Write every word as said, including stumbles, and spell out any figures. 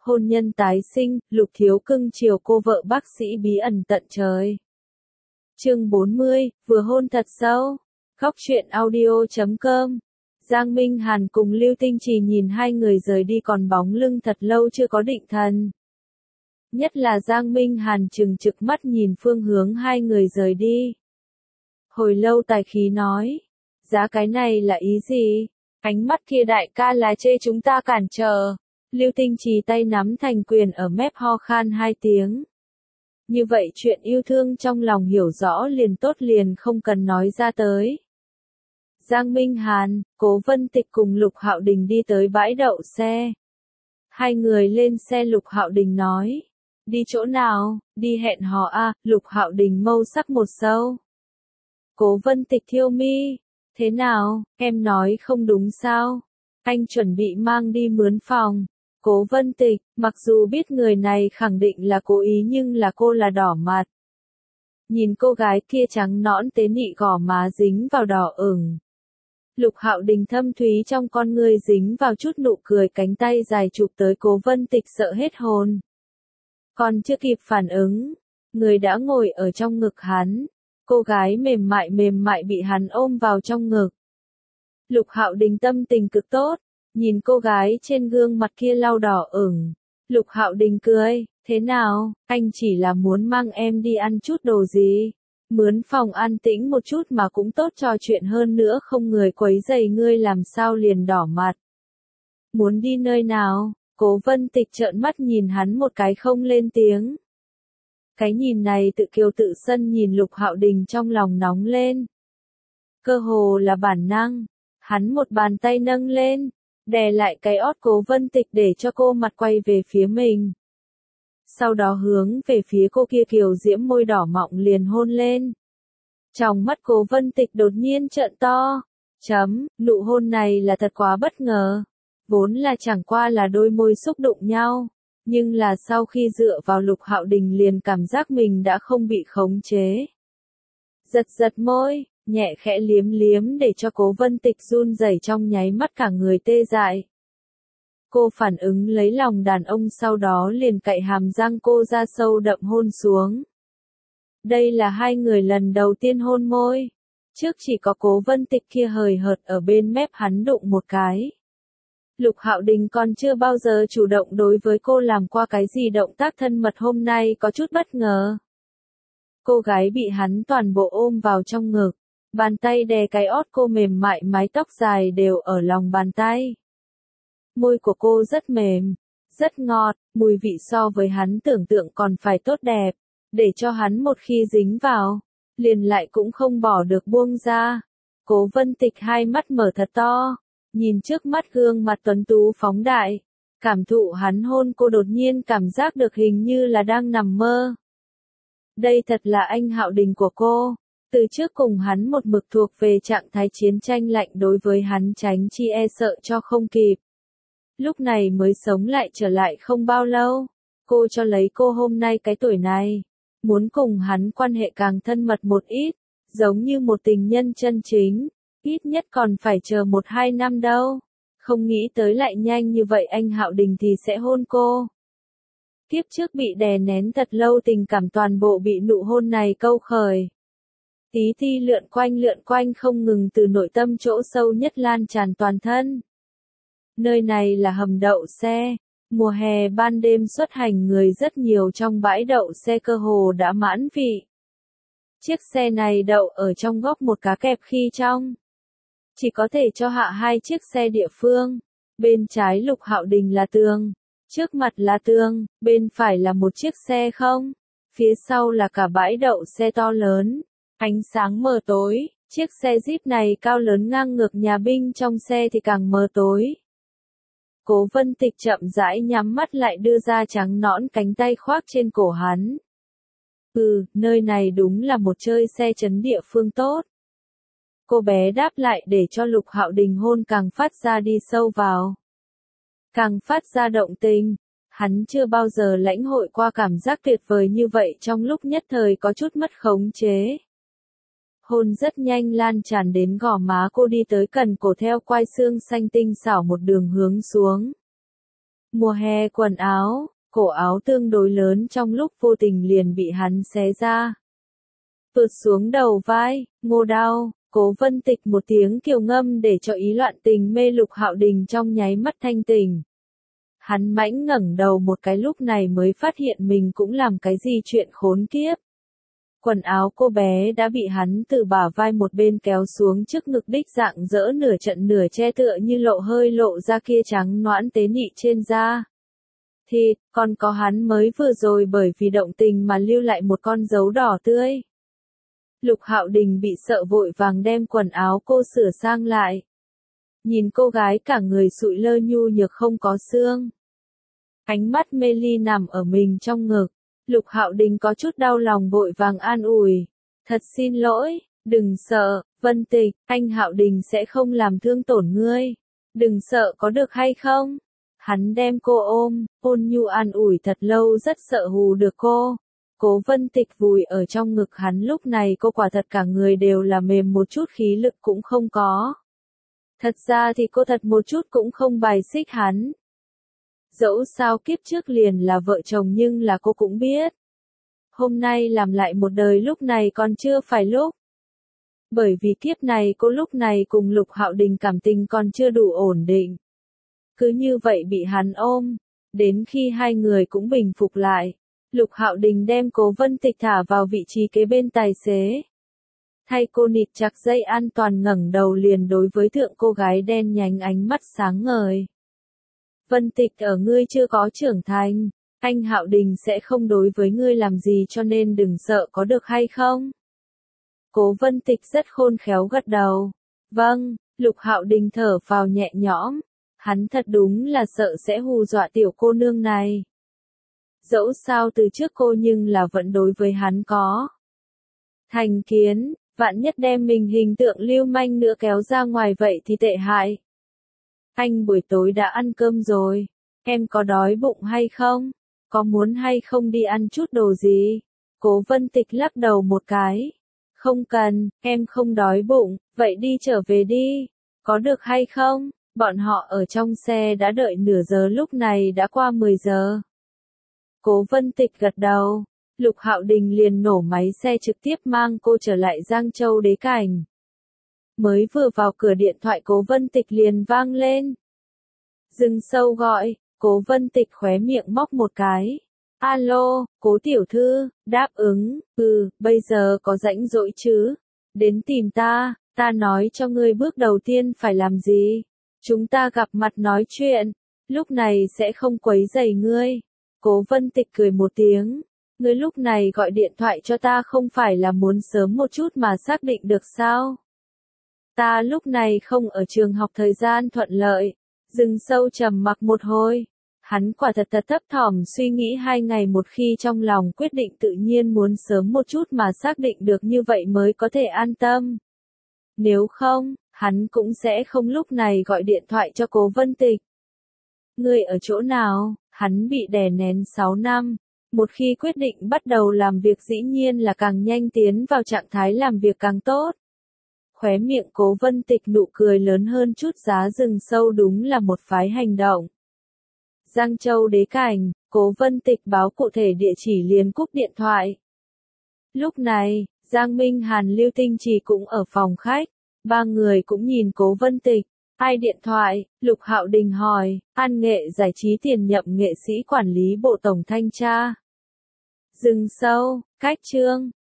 Hôn nhân tái sinh, Lục Thiếu cưng chiều cô vợ bác sĩ bí ẩn tận trời. Chương bốn mươi, vừa hôn thật sâu. Góc truyện audio chấm com. Giang Minh Hàn cùng Lưu Tinh Trì nhìn hai người rời đi còn bóng lưng thật lâu chưa có định thần. Nhất là Giang Minh Hàn trừng trực mắt nhìn phương hướng hai người rời đi. Hồi lâu tài khí nói, giá cái này là ý gì? Ánh mắt kia đại ca là chê chúng ta cản trở. Lưu Tinh Trì tay nắm thành quyền ở mép ho khan hai tiếng. Như vậy chuyện yêu thương trong lòng hiểu rõ liền tốt liền không cần nói ra tới. Giang Minh Hàn, Cố Vân Tịch cùng Lục Hạo Đình đi tới bãi đậu xe. Hai người lên xe Lục Hạo Đình nói. Đi chỗ nào, đi hẹn hò a. Lục Hạo Đình mâu sắc một sâu. Cố Vân Tịch thiêu mi. Thế nào, em nói không đúng sao? Anh chuẩn bị mang đi mướn phòng. Cố Vân Tịch, mặc dù biết người này khẳng định là cố ý nhưng là cô là đỏ mặt. Nhìn cô gái kia trắng nõn tế nị gò má dính vào đỏ ửng. Lục Hạo Đình thâm thúy trong con ngươi dính vào chút nụ cười, cánh tay dài chụp tới Cố Vân Tịch sợ hết hồn. Còn chưa kịp phản ứng, người đã ngồi ở trong ngực hắn. Cô gái mềm mại mềm mại bị hắn ôm vào trong ngực. Lục Hạo Đình tâm tình cực tốt, nhìn cô gái trên gương mặt kia lau đỏ ửng. Lục Hạo Đình cười, thế nào, anh chỉ là muốn mang em đi ăn chút đồ gì. Mướn phòng an tĩnh một chút mà cũng tốt trò chuyện hơn nữa, không người quấy rầy ngươi làm sao liền đỏ mặt. Muốn đi nơi nào? Cố Vân Tịch trợn mắt nhìn hắn một cái không lên tiếng. Cái nhìn này tự kiêu tự sân nhìn Lục Hạo Đình trong lòng nóng lên. Cơ hồ là bản năng, hắn một bàn tay nâng lên, đè lại cái ót Cố Vân Tịch để cho cô mặt quay về phía mình. Sau đó hướng về phía cô kia kiều diễm môi đỏ mọng liền hôn lên. Trong mắt Cố Vân Tịch đột nhiên trợn to. Chấm, nụ hôn này là thật quá bất ngờ. Vốn là chẳng qua là đôi môi xúc đụng nhau. Nhưng là sau khi dựa vào Lục Hạo Đình liền cảm giác mình đã không bị khống chế. Giật giật môi, nhẹ khẽ liếm liếm để cho Cố Vân Tịch run rẩy trong nháy mắt cả người tê dại. Cô phản ứng lấy lòng đàn ông sau đó liền cạy hàm răng cô ra sâu đậm hôn xuống. Đây là hai người lần đầu tiên hôn môi. Trước chỉ có Cố Vân Tịch kia hời hợt ở bên mép hắn đụng một cái. Lục Hạo Đình còn chưa bao giờ chủ động đối với cô làm qua cái gì động tác thân mật, hôm nay có chút bất ngờ. Cô gái bị hắn toàn bộ ôm vào trong ngực, bàn tay đè cái ót cô mềm mại, mái tóc dài đều ở lòng bàn tay. Môi của cô rất mềm, rất ngọt, mùi vị so với hắn tưởng tượng còn phải tốt đẹp, để cho hắn một khi dính vào, liền lại cũng không bỏ được buông ra. Cố Vân Tịch hai mắt mở thật to, nhìn trước mắt gương mặt tuấn tú phóng đại, cảm thụ hắn hôn cô, đột nhiên cảm giác được hình như là đang nằm mơ. Đây thật là anh Hạo Đình của cô, từ trước cùng hắn một mực thuộc về trạng thái chiến tranh lạnh, đối với hắn tránh chi e sợ cho không kịp. Lúc này mới sống lại trở lại không bao lâu, cô cho lấy cô hôm nay cái tuổi này, muốn cùng hắn quan hệ càng thân mật một ít, giống như một tình nhân chân chính. Ít nhất còn phải chờ một hai năm đâu. Không nghĩ tới lại nhanh như vậy anh Hạo Đình thì sẽ hôn cô. Kiếp trước bị đè nén thật lâu tình cảm toàn bộ bị nụ hôn này câu khởi. Tí ti lượn quanh lượn quanh không ngừng từ nội tâm chỗ sâu nhất lan tràn toàn thân. Nơi này là hầm đậu xe. Mùa hè ban đêm xuất hành người rất nhiều, trong bãi đậu xe cơ hồ đã mãn vị. Chiếc xe này đậu ở trong góc một cá kẹp khi trong. Chỉ có thể cho hạ hai chiếc xe địa phương. Bên trái Lục Hạo Đình là tường, trước mặt là tường, bên phải là một chiếc xe không. Phía sau là cả bãi đậu xe to lớn. Ánh sáng mờ tối, chiếc xe Jeep này cao lớn ngang ngược, nhà binh trong xe thì càng mờ tối. Cố Vân Tịch chậm rãi nhắm mắt lại, đưa ra trắng nõn cánh tay khoác trên cổ hắn. Ừ, nơi này đúng là một chơi xe chấn địa phương tốt. Cô bé đáp lại để cho Lục Hạo Đình hôn càng phát ra đi sâu vào. Càng phát ra động tình. Hắn chưa bao giờ lãnh hội qua cảm giác tuyệt vời như vậy, trong lúc nhất thời có chút mất khống chế. Hôn rất nhanh lan tràn đến gò má cô, đi tới cần cổ, theo quai xương xanh tinh xảo một đường hướng xuống. Mùa hè quần áo, cổ áo tương đối lớn trong lúc vô tình liền bị hắn xé ra. Tụt xuống đầu vai, ngô đau, Cố Vân Tịch một tiếng kiều ngâm để cho ý loạn tình mê Lục Hạo Đình trong nháy mắt thanh tỉnh. Hắn mãnh ngẩng đầu một cái lúc này mới phát hiện mình cũng làm cái gì chuyện khốn kiếp. Quần áo cô bé đã bị hắn từ bả vai một bên kéo xuống trước ngực đích dạng dỡ nửa trận nửa che tựa như lộ hơi lộ ra kia trắng noãn tế nhị trên da. Thịt, còn có hắn mới vừa rồi bởi vì động tình mà lưu lại một con dấu đỏ tươi. Lục Hạo Đình bị sợ vội vàng đem quần áo cô sửa sang lại. Nhìn cô gái cả người sụi lơ nhu nhược không có xương. Ánh mắt mê ly nằm ở mình trong ngực. Lục Hạo Đình có chút đau lòng vội vàng an ủi. Thật xin lỗi, đừng sợ, Vân Tịch, anh Hạo Đình sẽ không làm thương tổn ngươi. Đừng sợ có được hay không? Hắn đem cô ôm, ôn nhu an ủi thật lâu rất sợ hù được cô. Cố Vân Tịch vùi ở trong ngực hắn lúc này cô quả thật cả người đều là mềm một chút khí lực cũng không có. Thật ra thì cô thật một chút cũng không bài xích hắn. Dẫu sao kiếp trước liền là vợ chồng nhưng là cô cũng biết. Hôm nay làm lại một đời lúc này còn chưa phải lúc. Bởi vì kiếp này cô lúc này cùng Lục Hạo Đình cảm tình còn chưa đủ ổn định. Cứ như vậy bị hắn ôm, đến khi hai người cũng bình phục lại. Lục Hạo Đình đem Cố Vân Tịch thả vào vị trí kế bên tài xế. Thay cô nịt chặt dây an toàn ngẩng đầu liền đối với thượng cô gái đen nhánh ánh mắt sáng ngời. Vân Tịch ở ngươi chưa có trưởng thành, anh Hạo Đình sẽ không đối với ngươi làm gì cho nên đừng sợ có được hay không? Cố Vân Tịch rất khôn khéo gật đầu. Vâng, Lục Hạo Đình thở phào nhẹ nhõm. Hắn thật đúng là sợ sẽ hù dọa tiểu cô nương này. Dẫu sao từ trước cô nhưng là vẫn đối với hắn có thành kiến, vạn nhất đem mình hình tượng lưu manh nữa kéo ra ngoài vậy thì tệ hại. Anh buổi tối đã ăn cơm rồi, em có đói bụng hay không? Có muốn hay không đi ăn chút đồ gì? Cố Vân Tịch lắc đầu một cái. Không cần, em không đói bụng, vậy đi trở về đi. Có được hay không? Bọn họ ở trong xe đã đợi nửa giờ lúc này đã qua mười giờ. Cố Vân Tịch gật đầu, Lục Hạo Đình liền nổ máy xe trực tiếp mang cô trở lại Giang Châu Đế Cảnh. Mới vừa vào cửa điện thoại Cố Vân Tịch liền vang lên. Dừng sâu gọi, Cố Vân Tịch khóe miệng móc một cái. Alo, Cố tiểu thư, đáp ứng, ừ, bây giờ có rảnh rỗi chứ? Đến tìm ta, ta nói cho ngươi bước đầu tiên phải làm gì? Chúng ta gặp mặt nói chuyện, lúc này sẽ không quấy rầy ngươi. Cố Vân Tịch cười một tiếng, ngươi lúc này gọi điện thoại cho ta không phải là muốn sớm một chút mà xác định được sao? Ta lúc này không ở trường học thời gian thuận lợi. Dừng sâu trầm mặc một hồi. Hắn quả thật thật thấp thỏm suy nghĩ hai ngày một khi trong lòng quyết định tự nhiên muốn sớm một chút mà xác định được như vậy mới có thể an tâm. Nếu không, hắn cũng sẽ không lúc này gọi điện thoại cho Cố Vân Tịch. Ngươi ở chỗ nào? Hắn bị đè nén sáu năm. Một khi quyết định bắt đầu làm việc dĩ nhiên là càng nhanh tiến vào trạng thái làm việc càng tốt. Khóe miệng Cố Vân Tịch nụ cười lớn hơn chút giá rừng sâu đúng là một phái hành động. Giang Châu Đế Cảnh, Cố Vân Tịch báo cụ thể địa chỉ liền cúp điện thoại. Lúc này, Giang Minh Hàn Lưu Tinh Trì cũng ở phòng khách, ba người cũng nhìn Cố Vân Tịch. Ai điện thoại? Lục Hạo Đình hỏi. An Nghệ Giải trí tiền nhậm nghệ sĩ quản lý bộ tổng thanh tra. Dừng sâu, cách chương.